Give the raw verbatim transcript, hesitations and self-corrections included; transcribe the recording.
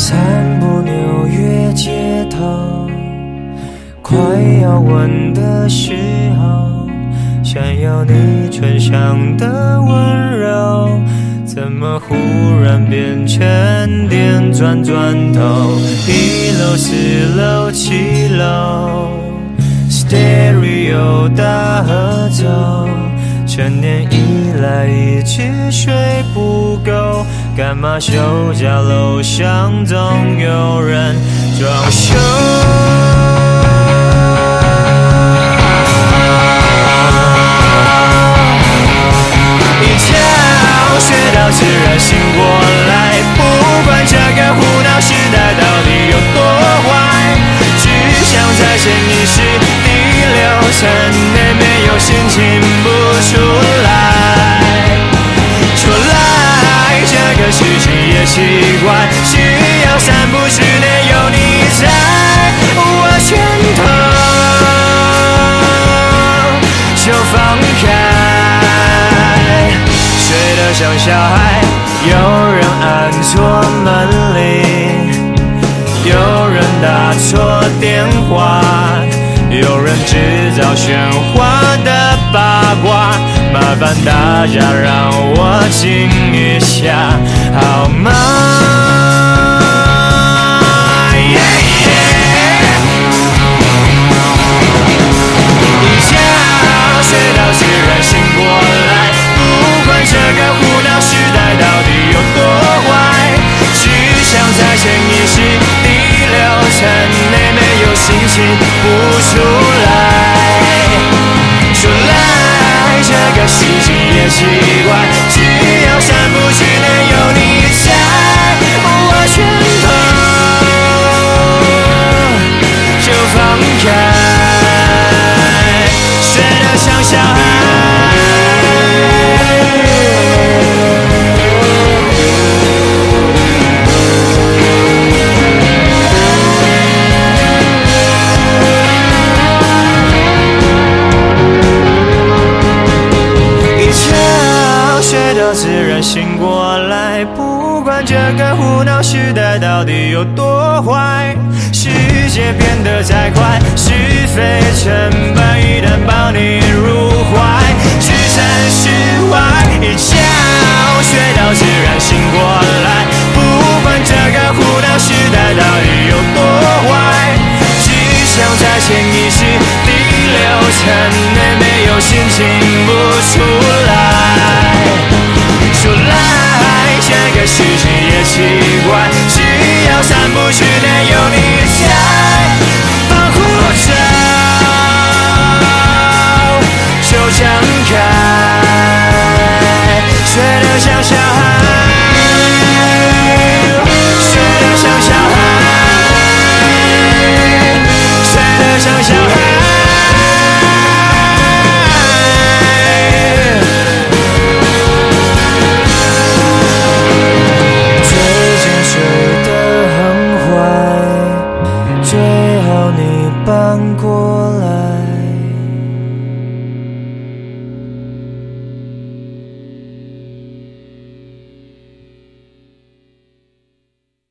散步纽约街头，快要吻的时候，想要你唇上的温柔，怎么忽然变成电转转头？一楼、四楼、七楼 Stereo 大合奏，成年以来一直睡不够，干嘛休假楼上总有人装修？一觉睡到自然醒过来，不管这个胡闹时代到底有多坏，只想在潜意识第六层内没有心情不出来，出来这个事情也奇怪，只要三不之内有你在我拳头就放开，睡得像小孩，有人按错门铃，有人打错电话，有人制造喧哗的八卦，麻烦大家让我静一下好吗？ yeah, yeah 一觉睡到自然醒过来，不管这个胡闹时代到底有多坏，只想在潜意识第六层内没有心情不出来，出来这个事情也奇怪，只要三不之内有你在我拳头就放开，睡得像小孩。自然醒过来，不管这个胡闹时代到底有多坏，世界变得再快，是非成败一旦把你入怀，置身事外，一觉睡到自然醒过来，不管这个胡闹时代到底有多坏，只想在潜意识第六层内没有心情不出来，出来这个事情也奇怪，只要三不之内有